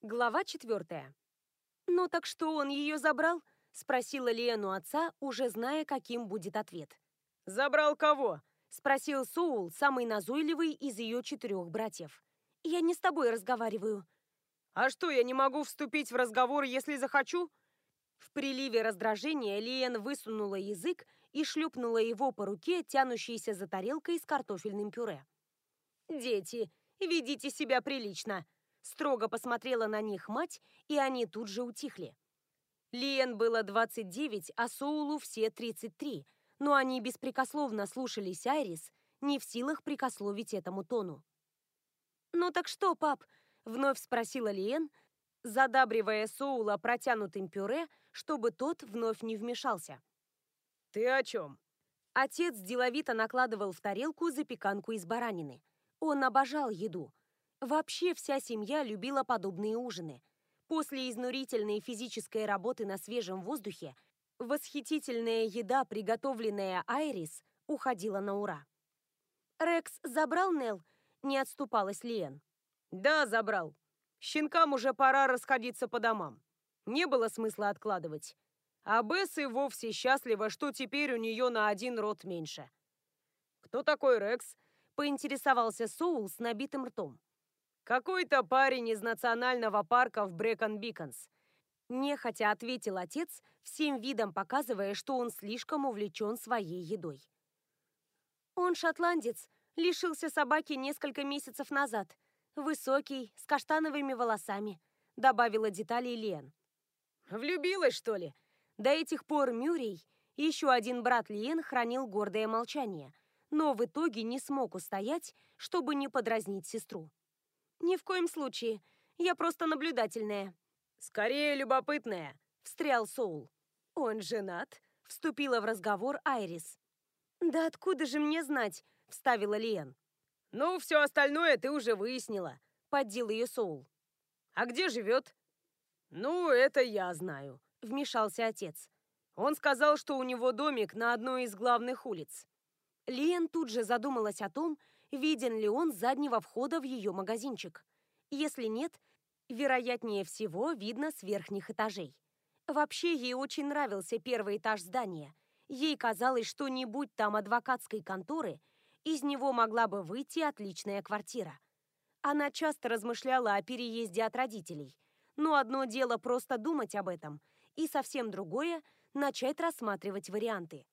Глава 4. «Ну так что, он ее забрал?» — спросила Лиэн у отца, уже зная, каким будет ответ. «Забрал кого?» — спросил Соул, самый назойливый из ее 4 братьев. «Я не с тобой разговариваю». «А что, я не могу вступить в разговор, если захочу?» В приливе раздражения Лиэн высунула язык и шлепнула его по руке, тянущейся за тарелкой с картофельным пюре. «Дети, ведите себя прилично!» Строго посмотрела на них мать, и они тут же утихли. Лиэн было 29, а Соулу все 33, но они беспрекословно слушались Айрис, не в силах прикословить этому тону. «Ну так что, пап?» — вновь спросила Лиэн, задабривая Соула протянутым пюре, чтобы тот вновь не вмешался. «Ты о чем?» Отец деловито накладывал в тарелку запеканку из баранины. Он обожал еду. Вообще вся семья любила подобные ужины. После изнурительной физической работы на свежем воздухе восхитительная еда, приготовленная Айрис, уходила на ура. «Рекс забрал Нелл?» — не отступалась Лиэн. «Да, забрал. Щенкам уже пора расходиться по домам. Не было смысла откладывать. А Бесс и вовсе счастлива, что теперь у нее на 1 род меньше». «Кто такой Рекс?» — поинтересовался Соул с набитым ртом. «Какой-то парень из национального парка в Брэкон-Биконс». Нехотя ответил отец, всем видом показывая, что он слишком увлечен своей едой. «Он шотландец, лишился собаки несколько месяцев назад. Высокий, с каштановыми волосами», — добавила детали Лиэн. «Влюбилась, что ли?» До этих пор Мюррей, еще один брат Лиэн, хранил гордое молчание, но в итоге не смог устоять, чтобы не подразнить сестру. «Ни в коем случае. Я просто наблюдательная», «Скорее любопытная», — встрял Соул. «Он женат?» — вступила в разговор Айрис. «Да откуда же мне знать?» — вставила Лиэн. «Ну, все остальное ты уже выяснила», — поддел ее Соул. «А где живет?» «Ну, это я знаю», — вмешался отец. Он сказал, что у него домик на одной из главных улиц. Лиэн тут же задумалась о том, виден ли он с заднего входа в ее магазинчик. Если нет, вероятнее всего, видно с верхних этажей. Вообще, ей очень нравился первый этаж здания. Ей казалось, что не будь там адвокатской конторы, из него могла бы выйти отличная квартира. Она часто размышляла о переезде от родителей, но одно дело просто думать об этом, и совсем другое – начать рассматривать варианты.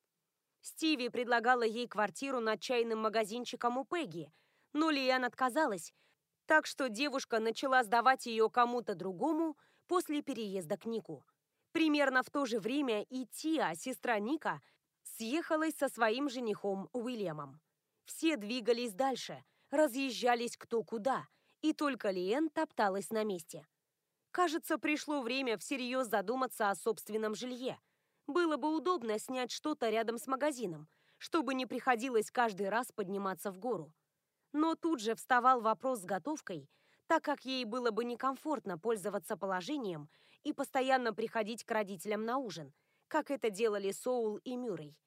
Стиви предлагала ей квартиру над чайным магазинчиком у Пегги, но Лиэн отказалась, так что девушка начала сдавать ее кому-то другому после переезда к Нику. Примерно в то же время и Тиа, сестра Ника, съехалась со своим женихом Уильямом. Все двигались дальше, разъезжались кто куда, и только Лиэн топталась на месте. Кажется, пришло время всерьез задуматься о собственном жилье. Было бы удобно снять что-то рядом с магазином, чтобы не приходилось каждый раз подниматься в гору. Но тут же вставал вопрос с готовкой, так как ей было бы некомфортно пользоваться положением и постоянно приходить к родителям на ужин, как это делали Соул и Мюррей.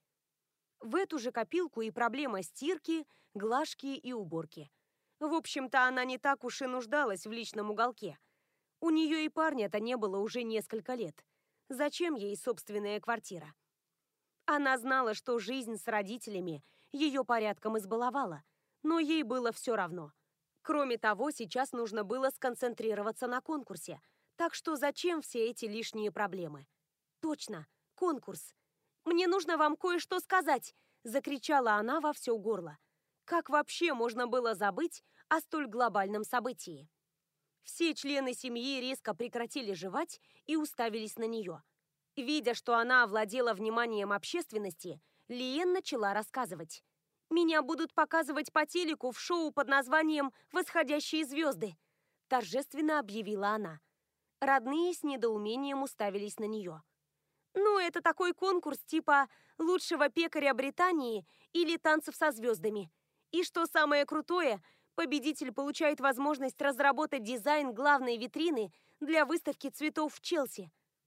В эту же копилку и проблема стирки, глажки и уборки. В общем-то, она не так уж и нуждалась в личном уголке. У нее и парня-то не было уже несколько лет. Зачем ей собственная квартира? Она знала, что жизнь с родителями ее порядком избаловала, но ей было все равно. Кроме того, сейчас нужно было сконцентрироваться на конкурсе, так что зачем все эти лишние проблемы? Точно, конкурс. «Мне нужно вам кое-что сказать!» – закричала она во все горло. Как вообще можно было забыть о столь глобальном событии? Все члены семьи резко прекратили жевать и уставились на нее. Видя, что она овладела вниманием общественности, Лиэн начала рассказывать. «Меня будут показывать по телеку в шоу под названием «Восходящие звезды», – торжественно объявила она. Родные с недоумением уставились на нее. «Ну, это такой конкурс типа «Лучшего пекаря Британии» или «Танцев со звездами». И что самое крутое, победитель получает возможность разработать дизайн главной витрины для выставки цветов в Челси».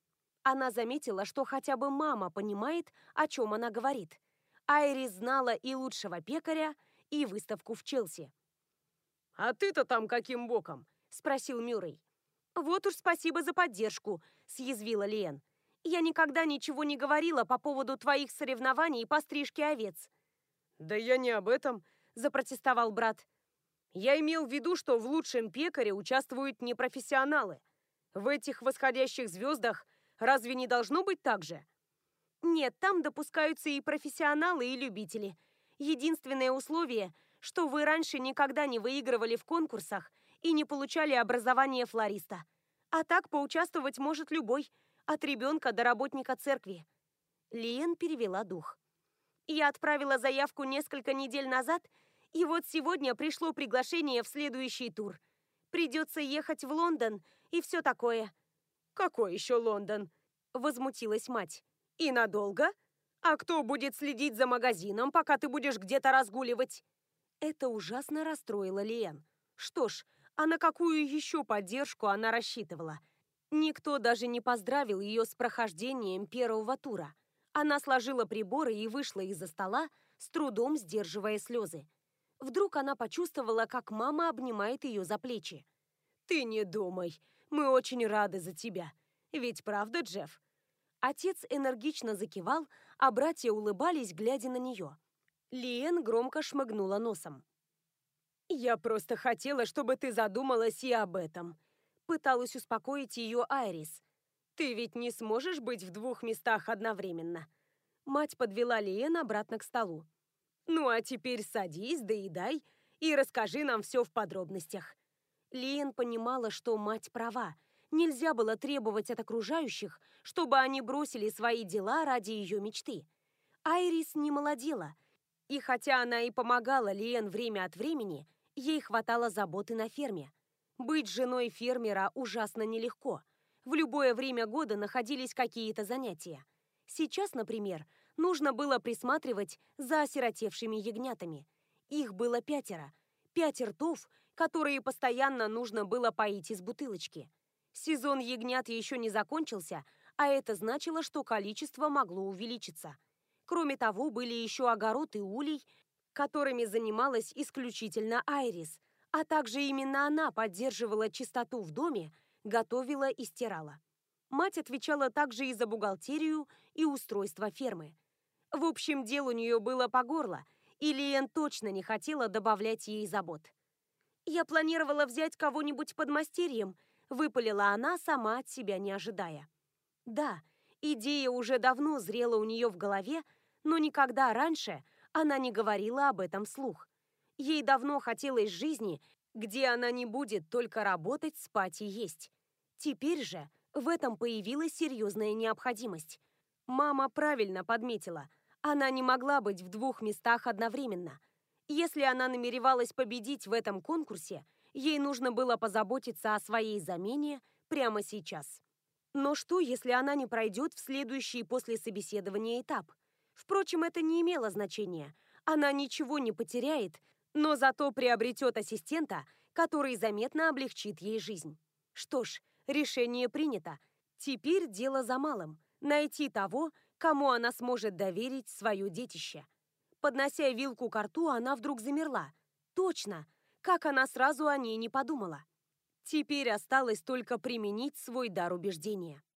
Она заметила, что хотя бы мама понимает, о чем она говорит. Айрис знала и лучшего пекаря, и выставку в Челси. «А ты-то там каким боком?» – спросил Мюррей. Вот уж спасибо за поддержку, съязвила Лиэн. Я никогда ничего не говорила по поводу твоих соревнований по стрижке овец. Да я не об этом, Запротестовал брат. я имел в виду, что в лучшем пекаре участвуют непрофессионалы. В этих восходящих звездах разве не должно быть так же? Нет, там допускаются и профессионалы, и любители. Единственное условие, что вы раньше никогда не выигрывали в конкурсах и не получали образование флориста. А так поучаствовать может любой, от ребенка до работника церкви. Лиэн перевела дух. Я отправила заявку несколько недель назад, и вот сегодня пришло приглашение в следующий тур. Придется ехать в Лондон и все такое. Какой еще Лондон? Возмутилась мать. И надолго? А кто будет следить за магазином, пока ты будешь где-то разгуливать? Это ужасно расстроило Лиэн. Что ж, а на какую еще поддержку она рассчитывала? Никто даже не поздравил ее с прохождением первого тура. Она сложила приборы и вышла из-за стола, с трудом сдерживая слезы. Вдруг она почувствовала, как мама обнимает ее за плечи. Ты не думай, мы очень рады за тебя. Ведь правда, Джефф? Отец энергично закивал, а братья улыбались, глядя на нее. Лиэн громко шмыгнула носом. Я просто хотела, чтобы ты задумалась и об этом. Пыталась успокоить ее Айрис. Ты ведь не сможешь быть в двух местах одновременно. Мать подвела Лиэн обратно к столу. Ну а теперь садись, доедай и расскажи нам все в подробностях. Лиэн понимала, что мать права. Нельзя было требовать от окружающих, чтобы они бросили свои дела ради ее мечты. Айрис не молодела, и хотя она и помогала Лиэн время от времени, ей хватало заботы на ферме. Быть женой фермера ужасно нелегко. В любое время года находились какие-то занятия. Сейчас, например, нужно было присматривать за осиротевшими ягнятами. Их было 5. 5 ртов, которые постоянно нужно было поить из бутылочки. Сезон ягнят еще не закончился, а это значило, что количество могло увеличиться. Кроме того, были еще огород и улей, которыми занималась исключительно Айрис, а также именно она поддерживала чистоту в доме, готовила и стирала. Мать отвечала также и за бухгалтерию и устройство фермы. В общем, дел у нее было по горло, и Лиэн точно не хотела добавлять ей забот. «Я планировала взять кого-нибудь подмастерьем», — выпалила она, сама от себя не ожидая. Да, идея уже давно зрела у нее в голове, но никогда раньше она не говорила об этом вслух. Ей давно хотелось жизни, где она не будет только работать, спать и есть. Теперь же в этом появилась серьезная необходимость. Мама правильно подметила, она не могла быть в двух местах одновременно. Если она намеревалась победить в этом конкурсе, ей нужно было позаботиться о своей замене прямо сейчас. Но что, если она не пройдет в следующий после собеседования этап? Впрочем, это не имело значения. Она ничего не потеряет, но зато приобретет ассистента, который заметно облегчит ей жизнь. Что ж, решение принято. Теперь дело за малым – найти того, кому она сможет доверить свое детище. Поднося вилку ко рту, она вдруг замерла. Точно! Как она сразу о ней не подумала. Теперь осталось только применить свой дар убеждения.